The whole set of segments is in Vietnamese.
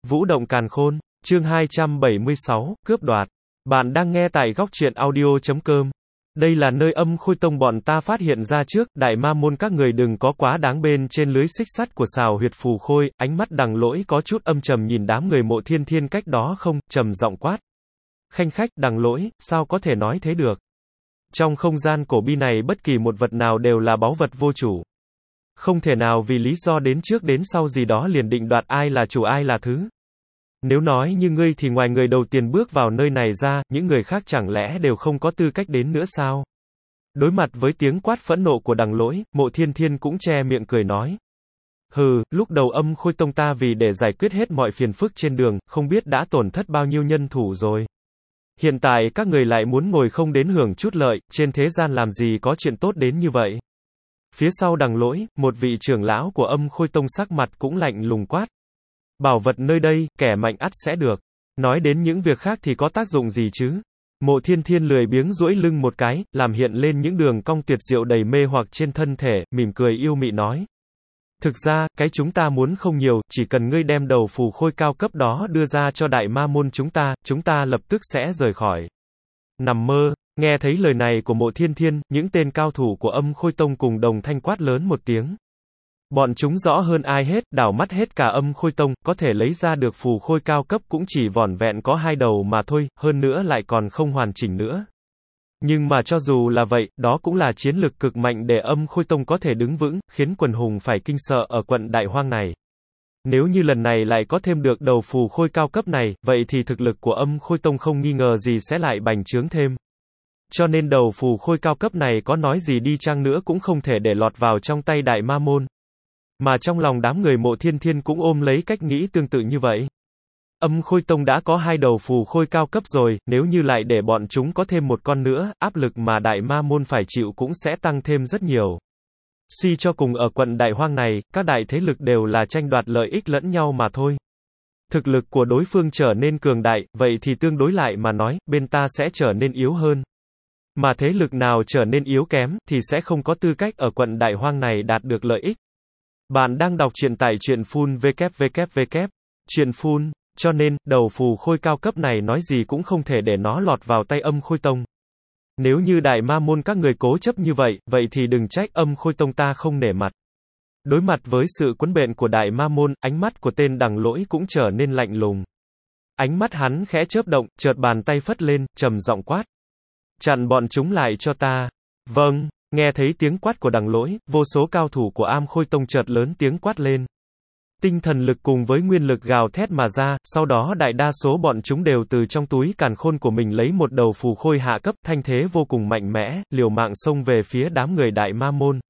Vũ động càn khôn, chương 276, cướp đoạt. Bạn đang nghe tại góc truyện audio.com. Đây là nơi Âm Khôi Tông bọn ta phát hiện ra trước, đại ma môn các người đừng có quá đáng bên trên lưới xích sắt của Sào Huyệt Phù Khôi, ánh mắt Đằng Lỗi có chút âm trầm nhìn đám người Mộ Thiên Thiên cách đó không, trầm giọng quát. Khanh khách, Đằng Lỗi, sao có thể nói thế được? Trong không gian cổ bi này bất kỳ một vật nào đều là báu vật vô chủ. Không thể nào vì lý do đến trước đến sau gì đó liền định đoạt ai là chủ ai là thứ. Nếu nói như ngươi thì ngoài người đầu tiên bước vào nơi này ra, những người khác chẳng lẽ đều không có tư cách đến nữa sao? Đối mặt với tiếng quát phẫn nộ của Đằng Lỗi, Mộ Thiên Thiên cũng che miệng cười nói. Hừ, lúc đầu Âm Khôi Tông ta vì để giải quyết hết mọi phiền phức trên đường, không biết đã tổn thất bao nhiêu nhân thủ rồi. Hiện tại các người lại muốn ngồi không đến hưởng chút lợi, trên thế gian làm gì có chuyện tốt đến như vậy. Phía sau Đằng Lỗi, một vị trưởng lão của Âm Khôi Tông sắc mặt cũng lạnh lùng quát. Bảo vật nơi đây, kẻ mạnh ắt sẽ được. Nói đến những việc khác thì có tác dụng gì chứ? Mộ Thiên Thiên lười biếng duỗi lưng một cái, làm hiện lên những đường cong tuyệt diệu đầy mê hoặc trên thân thể, mỉm cười yêu mị nói. Thực ra, cái chúng ta muốn không nhiều, chỉ cần ngươi đem đầu phù khôi cao cấp đó đưa ra cho đại ma môn chúng ta lập tức sẽ rời khỏi. Nằm mơ. Nghe thấy lời này của Mộ Thiên Thiên, những tên cao thủ của Âm Khôi Tông cùng đồng thanh quát lớn một tiếng. Bọn chúng rõ hơn ai hết, đảo mắt hết cả Âm Khôi Tông, có thể lấy ra được phù khôi cao cấp cũng chỉ vỏn vẹn có 2 đầu mà thôi, hơn nữa lại còn không hoàn chỉnh nữa. Nhưng mà cho dù là vậy, đó cũng là chiến lực cực mạnh để Âm Khôi Tông có thể đứng vững, khiến quần hùng phải kinh sợ ở quận Đại Hoang này. Nếu như lần này lại có thêm được đầu phù khôi cao cấp này, vậy thì thực lực của Âm Khôi Tông không nghi ngờ gì sẽ lại bành trướng thêm. Cho nên đầu phù khôi cao cấp này có nói gì đi chăng nữa cũng không thể để lọt vào trong tay đại ma môn. Mà trong lòng đám người Mộ Thiên Thiên cũng ôm lấy cách nghĩ tương tự như vậy. Âm Khôi Tông đã có 2 đầu phù khôi cao cấp rồi, nếu như lại để bọn chúng có thêm một con nữa, áp lực mà đại ma môn phải chịu cũng sẽ tăng thêm rất nhiều. Suy cho cùng ở quận Đại Hoang này, các đại thế lực đều là tranh đoạt lợi ích lẫn nhau mà thôi. Thực lực của đối phương trở nên cường đại, vậy thì tương đối lại mà nói, bên ta sẽ trở nên yếu hơn. Mà thế lực nào trở nên yếu kém, thì sẽ không có tư cách ở quận Đại Hoang này đạt được lợi ích. Bạn đang đọc truyện tại truyện full www. Truyện full, cho nên, đầu phù khôi cao cấp này nói gì cũng không thể để nó lọt vào tay Âm Khôi Tông. Nếu như đại ma môn các người cố chấp như vậy, vậy thì đừng trách Âm Khôi Tông ta không nể mặt. Đối mặt với sự quấn bện của đại ma môn, ánh mắt của tên Đằng Lỗi cũng trở nên lạnh lùng. Ánh mắt hắn khẽ chớp động, chợt bàn tay phất lên, trầm giọng quát. Chặn bọn chúng lại cho ta. Vâng. Nghe thấy tiếng quát của Đằng Lỗi, vô số cao thủ của Am Khôi Tông chợt lớn tiếng quát lên. Tinh thần lực cùng với nguyên lực gào thét mà ra, sau đó đại đa số bọn chúng đều từ trong túi càn khôn của mình lấy một đầu phù khôi hạ cấp, thanh thế vô cùng mạnh mẽ, liều mạng xông về phía đám người đại ma môn.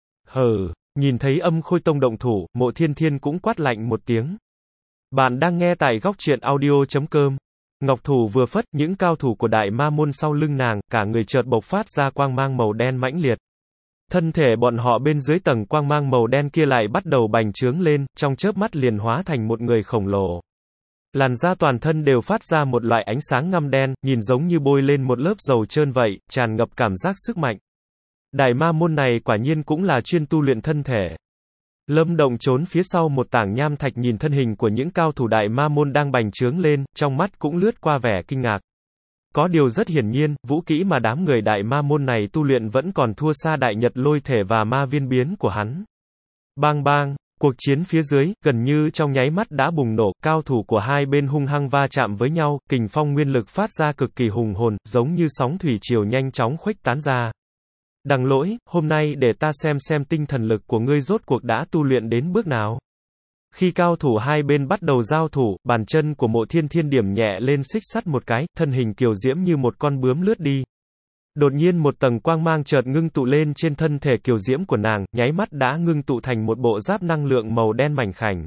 Hừ, nhìn thấy Âm Khôi Tông động thủ, Mộ Thiên Thiên cũng quát lạnh một tiếng. Bạn đang nghe tại góc truyện audio.com. Ngọc thủ vừa phất, những cao thủ của đại ma môn sau lưng nàng, cả người chợt bộc phát ra quang mang màu đen mãnh liệt. Thân thể bọn họ bên dưới tầng quang mang màu đen kia lại bắt đầu bành trướng lên, trong chớp mắt liền hóa thành một người khổng lồ. Làn da toàn thân đều phát ra một loại ánh sáng ngăm đen, nhìn giống như bôi lên một lớp dầu trơn vậy, tràn ngập cảm giác sức mạnh. Đại ma môn này quả nhiên cũng là chuyên tu luyện thân thể. Lâm Động trốn phía sau một tảng nham thạch nhìn thân hình của những cao thủ đại ma môn đang bành trướng lên, trong mắt cũng lướt qua vẻ kinh ngạc. Có điều rất hiển nhiên, vũ kỹ mà đám người đại ma môn này tu luyện vẫn còn thua xa đại nhật lôi thể và ma viên biến của hắn. Bang bang, cuộc chiến phía dưới, gần như trong nháy mắt đã bùng nổ, cao thủ của hai bên hung hăng va chạm với nhau, kình phong nguyên lực phát ra cực kỳ hùng hồn, giống như sóng thủy triều nhanh chóng khuếch tán ra. Đằng Lỗi, hôm nay để ta xem tinh thần lực của ngươi rốt cuộc đã tu luyện đến bước nào. Khi cao thủ hai bên bắt đầu giao thủ, bàn chân của Mộ Thiên Thiên điểm nhẹ lên xích sắt một cái, thân hình kiều diễm như một con bướm lướt đi. Đột nhiên một tầng quang mang chợt ngưng tụ lên trên thân thể kiều diễm của nàng, nháy mắt đã ngưng tụ thành một bộ giáp năng lượng màu đen mảnh khảnh.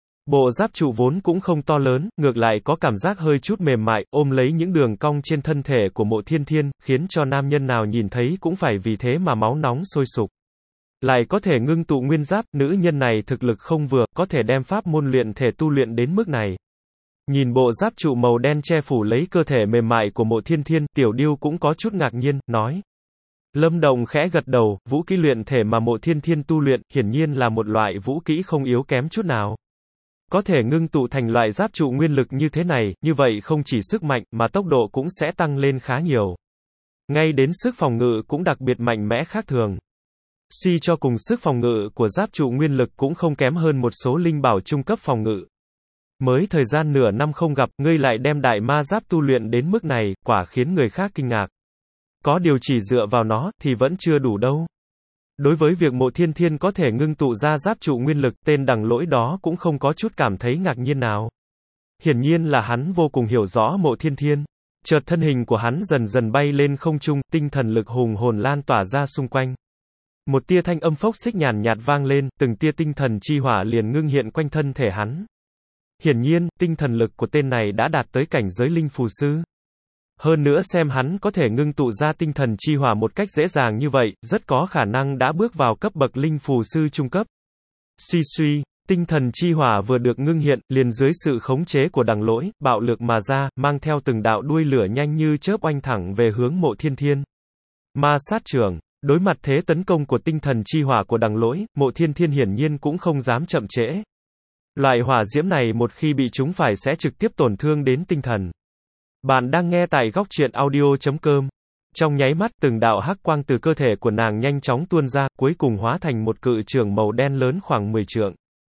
Bộ giáp trụ vốn cũng không to lớn, ngược lại có cảm giác hơi chút mềm mại, ôm lấy những đường cong trên thân thể của Mộ Thiên Thiên, khiến cho nam nhân nào nhìn thấy cũng phải vì thế mà máu nóng sôi sục. Lại có thể ngưng tụ nguyên giáp, nữ nhân này thực lực không vừa, có thể đem pháp môn luyện thể tu luyện đến mức này. Nhìn bộ giáp trụ màu đen che phủ lấy cơ thể mềm mại của Mộ Thiên Thiên, Tiểu Điêu cũng có chút ngạc nhiên, nói. Lâm Động khẽ gật đầu, vũ kỹ luyện thể mà Mộ Thiên Thiên tu luyện, hiển nhiên là một loại vũ kỹ không yếu kém chút nào. Có thể ngưng tụ thành loại giáp trụ nguyên lực như thế này, như vậy không chỉ sức mạnh, mà tốc độ cũng sẽ tăng lên khá nhiều. Ngay đến sức phòng ngự cũng đặc biệt mạnh mẽ khác thường. Suy cho cùng sức phòng ngự của giáp trụ nguyên lực cũng không kém hơn một số linh bảo trung cấp phòng ngự. Mới thời gian nửa năm không gặp, ngươi lại đem đại ma giáp tu luyện đến mức này, quả khiến người khác kinh ngạc. Có điều chỉ dựa vào nó, thì vẫn chưa đủ đâu. Đối với việc Mộ Thiên Thiên có thể ngưng tụ ra giáp trụ nguyên lực, tên Đằng Lỗi đó cũng không có chút cảm thấy ngạc nhiên nào. Hiển nhiên là hắn vô cùng hiểu rõ Mộ Thiên Thiên. Chợt thân hình của hắn dần dần bay lên không trung, tinh thần lực hùng hồn lan tỏa ra xung quanh. Một tia thanh âm phốc xích nhàn nhạt vang lên, từng tia tinh thần chi hỏa liền ngưng hiện quanh thân thể hắn. Hiển nhiên, tinh thần lực của tên này đã đạt tới cảnh giới linh phù sư. Hơn nữa xem hắn có thể ngưng tụ ra tinh thần chi hỏa một cách dễ dàng như vậy, rất có khả năng đã bước vào cấp bậc linh phù sư trung cấp. Suy suy, tinh thần chi hỏa vừa được ngưng hiện, liền dưới sự khống chế của Đằng Lỗi, bạo lực mà ra, mang theo từng đạo đuôi lửa nhanh như chớp oanh thẳng về hướng Mộ Thiên Thiên. Ma sát trưởng, đối mặt thế tấn công của tinh thần chi hỏa của Đằng Lỗi, Mộ Thiên Thiên hiển nhiên cũng không dám chậm trễ. Loại hỏa diễm này một khi bị trúng phải sẽ trực tiếp tổn thương đến tinh thần. Bạn đang nghe tại góc truyện audio.com. Trong nháy mắt, từng đạo hắc quang từ cơ thể của nàng nhanh chóng tuôn ra, cuối cùng hóa thành một cự chưởng màu đen lớn khoảng 10 trượng.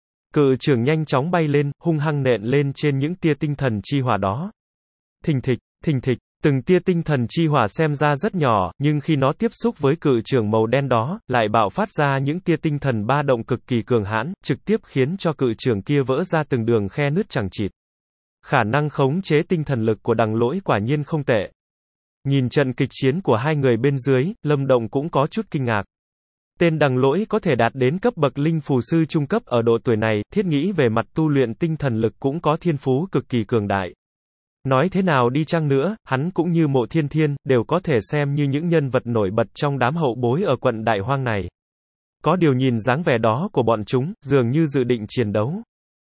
Cự chưởng nhanh chóng bay lên, hung hăng nện lên trên những tia tinh thần chi hỏa đó. Thình thịch, từng tia tinh thần chi hỏa xem ra rất nhỏ, nhưng khi nó tiếp xúc với cự chưởng màu đen đó, lại bạo phát ra những tia tinh thần ba động cực kỳ cường hãn, trực tiếp khiến cho cự chưởng kia vỡ ra từng đường khe nứt chẳng chịt. Khả năng khống chế tinh thần lực của Đằng Lỗi quả nhiên không tệ. Nhìn trận kịch chiến của hai người bên dưới, Lâm Động cũng có chút kinh ngạc. Tên Đằng Lỗi có thể đạt đến cấp bậc linh phù sư trung cấp ở độ tuổi này, thiết nghĩ về mặt tu luyện tinh thần lực cũng có thiên phú cực kỳ cường đại. Nói thế nào đi chăng nữa, hắn cũng như Mộ Thiên Thiên, đều có thể xem như những nhân vật nổi bật trong đám hậu bối ở quận Đại Hoang này. Có điều nhìn dáng vẻ đó của bọn chúng, dường như dự định chiến đấu.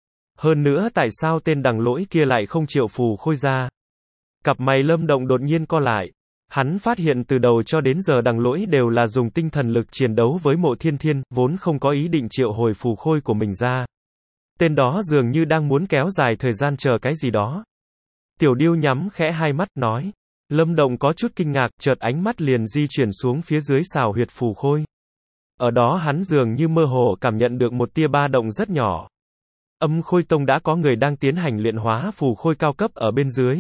Hơn nữa tại sao tên Đằng Lỗi kia lại không chịu phù khôi ra? Cặp mày Lâm Động đột nhiên co lại. Hắn phát hiện từ đầu cho đến giờ Đằng Lỗi đều là dùng tinh thần lực chiến đấu với Mộ Thiên Thiên, vốn không có ý định triệu hồi phù khôi của mình ra. Tên đó dường như đang muốn kéo dài thời gian chờ cái gì đó. Tiểu Điêu nhắm khẽ hai mắt, nói. Lâm Động có chút kinh ngạc, chợt ánh mắt liền di chuyển xuống phía dưới xào huyệt phù khôi. Ở đó hắn dường như mơ hồ cảm nhận được một tia ba động rất nhỏ. Âm Khôi Tông đã có người đang tiến hành luyện hóa phù khôi cao cấp ở bên dưới.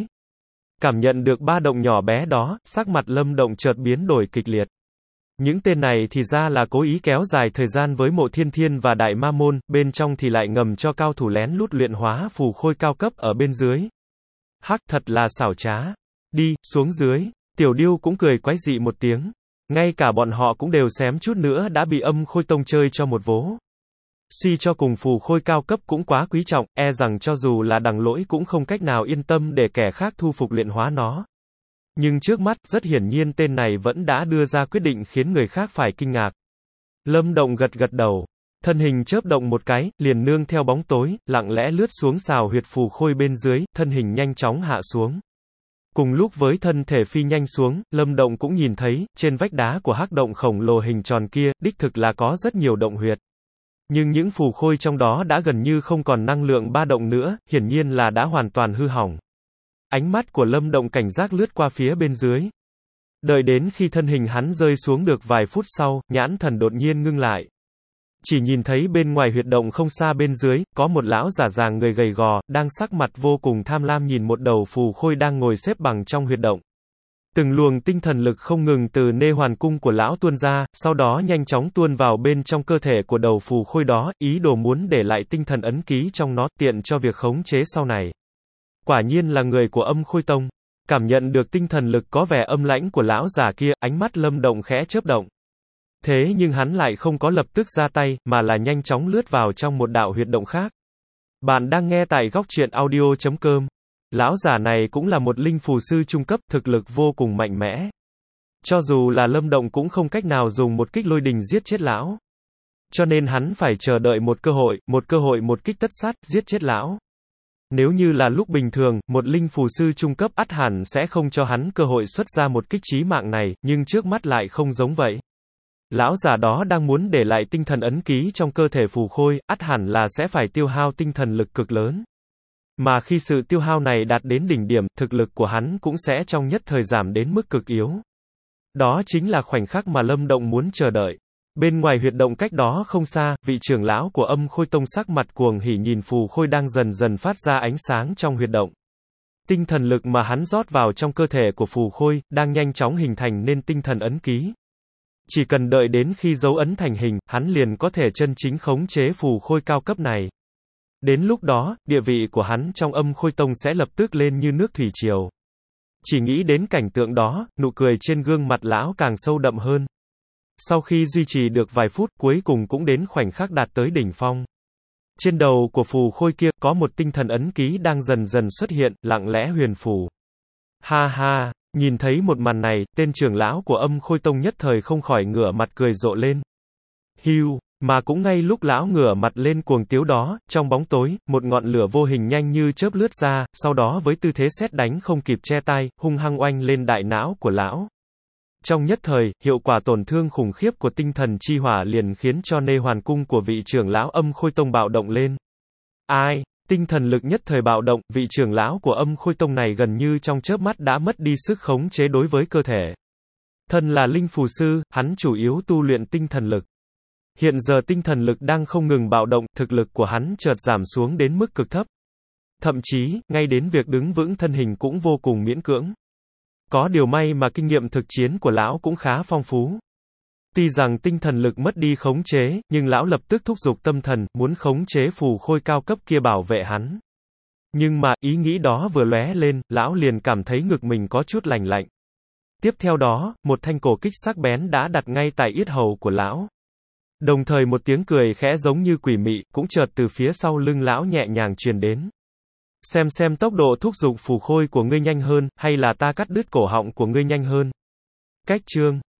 Cảm nhận được ba động nhỏ bé đó, sắc mặt Lâm Động chợt biến đổi kịch liệt. Những tên này thì ra là cố ý kéo dài thời gian với Mộ Thiên Thiên và Đại Ma Môn, bên trong thì lại ngầm cho cao thủ lén lút luyện hóa phù khôi cao cấp ở bên dưới. Hắc, thật là xảo trá. Đi, xuống dưới. Tiểu Điêu cũng cười quái dị một tiếng. Ngay cả bọn họ cũng đều xém chút nữa đã bị Âm Khôi Tông chơi cho một vố. Suy cho cùng phù khôi cao cấp cũng quá quý trọng, e rằng cho dù là Đằng Lỗi cũng không cách nào yên tâm để kẻ khác thu phục luyện hóa nó. Nhưng trước mắt, rất hiển nhiên tên này vẫn đã đưa ra quyết định khiến người khác phải kinh ngạc. Lâm Động gật gật đầu. Thân hình chớp động một cái, liền nương theo bóng tối, lặng lẽ lướt xuống xào huyệt phù khôi bên dưới, thân hình nhanh chóng hạ xuống. Cùng lúc với thân thể phi nhanh xuống, Lâm Động cũng nhìn thấy, trên vách đá của hắc động khổng lồ hình tròn kia, đích thực là có rất nhiều động huyệt. Nhưng những phù khôi trong đó đã gần như không còn năng lượng ba động nữa, hiển nhiên là đã hoàn toàn hư hỏng. Ánh mắt của Lâm Động cảnh giác lướt qua phía bên dưới. Đợi đến khi thân hình hắn rơi xuống được vài phút sau, nhãn thần đột nhiên ngưng lại. Chỉ nhìn thấy bên ngoài huyệt động không xa bên dưới, có một lão giả già người gầy gò, đang sắc mặt vô cùng tham lam nhìn một đầu phù khôi đang ngồi xếp bằng trong huyệt động. Từng luồng tinh thần lực không ngừng từ nê hoàn cung của lão tuôn ra, sau đó nhanh chóng tuôn vào bên trong cơ thể của đầu phù khôi đó, ý đồ muốn để lại tinh thần ấn ký trong nó, tiện cho việc khống chế sau này. Quả nhiên là người của Âm Khôi Tông. Cảm nhận được tinh thần lực có vẻ âm lãnh của lão già kia, ánh mắt Lâm Động khẽ chớp động. Thế nhưng hắn lại không có lập tức ra tay, mà là nhanh chóng lướt vào trong một đạo huyệt động khác. Bạn đang nghe tại góc truyện audio.com. Lão giả này cũng là một linh phù sư trung cấp, thực lực vô cùng mạnh mẽ. Cho dù là Lâm Động cũng không cách nào dùng một kích lôi đình giết chết lão. Cho nên hắn phải chờ đợi một cơ hội một kích tất sát, giết chết lão. Nếu như là lúc bình thường, một linh phù sư trung cấp ắt hẳn sẽ không cho hắn cơ hội xuất ra một kích chí mạng này, nhưng trước mắt lại không giống vậy. Lão già đó đang muốn để lại tinh thần ấn ký trong cơ thể phù khôi, ắt hẳn là sẽ phải tiêu hao tinh thần lực cực lớn. Mà khi sự tiêu hao này đạt đến đỉnh điểm, thực lực của hắn cũng sẽ trong nhất thời giảm đến mức cực yếu. Đó chính là khoảnh khắc mà Lâm Động muốn chờ đợi. Bên ngoài huyệt động cách đó không xa, vị trưởng lão của Âm Khôi Tông sắc mặt cuồng hỉ nhìn phù khôi đang dần dần phát ra ánh sáng trong huyệt động. Tinh thần lực mà hắn rót vào trong cơ thể của phù khôi, đang nhanh chóng hình thành nên tinh thần ấn ký. Chỉ cần đợi đến khi dấu ấn thành hình, hắn liền có thể chân chính khống chế phù khôi cao cấp này. Đến lúc đó, địa vị của hắn trong Âm Khôi Tông sẽ lập tức lên như nước thủy triều. Chỉ nghĩ đến cảnh tượng đó, nụ cười trên gương mặt lão càng sâu đậm hơn. Sau khi duy trì được vài phút, cuối cùng cũng đến khoảnh khắc đạt tới đỉnh phong. Trên đầu của phù khôi kia, có một tinh thần ấn ký đang dần dần xuất hiện, lặng lẽ huyền phù. Ha ha, nhìn thấy một màn này, tên trưởng lão của Âm Khôi Tông nhất thời không khỏi ngửa mặt cười rộ lên. Hiu, mà cũng ngay lúc lão ngửa mặt lên cuồng tiếu đó, trong bóng tối, một ngọn lửa vô hình nhanh như chớp lướt ra, sau đó với tư thế sét đánh không kịp che tay, hung hăng oanh lên đại não của lão. Trong nhất thời, hiệu quả tổn thương khủng khiếp của tinh thần chi hỏa liền khiến cho nê hoàn cung của vị trưởng lão Âm Khôi Tông bạo động lên. Ai? Tinh thần lực nhất thời bạo động, vị trưởng lão của Âm Khôi Tông này gần như trong chớp mắt đã mất đi sức khống chế đối với cơ thể. Thân là linh phù sư, hắn chủ yếu tu luyện tinh thần lực. Hiện giờ tinh thần lực đang không ngừng bạo động, thực lực của hắn chợt giảm xuống đến mức cực thấp. Thậm chí, ngay đến việc đứng vững thân hình cũng vô cùng miễn cưỡng. Có điều may mà kinh nghiệm thực chiến của lão cũng khá phong phú. Tuy rằng tinh thần lực mất đi khống chế, nhưng lão lập tức thúc giục tâm thần, muốn khống chế phù khôi cao cấp kia bảo vệ hắn. Nhưng mà, ý nghĩ đó vừa lóe lên, lão liền cảm thấy ngực mình có chút lành lạnh. Tiếp theo đó, một thanh cổ kích sắc bén đã đặt ngay tại yết hầu của lão. Đồng thời một tiếng cười khẽ giống như quỷ mị, cũng chợt từ phía sau lưng lão nhẹ nhàng truyền đến. Xem tốc độ thúc giục phù khôi của ngươi nhanh hơn, hay là ta cắt đứt cổ họng của ngươi nhanh hơn. Cách chương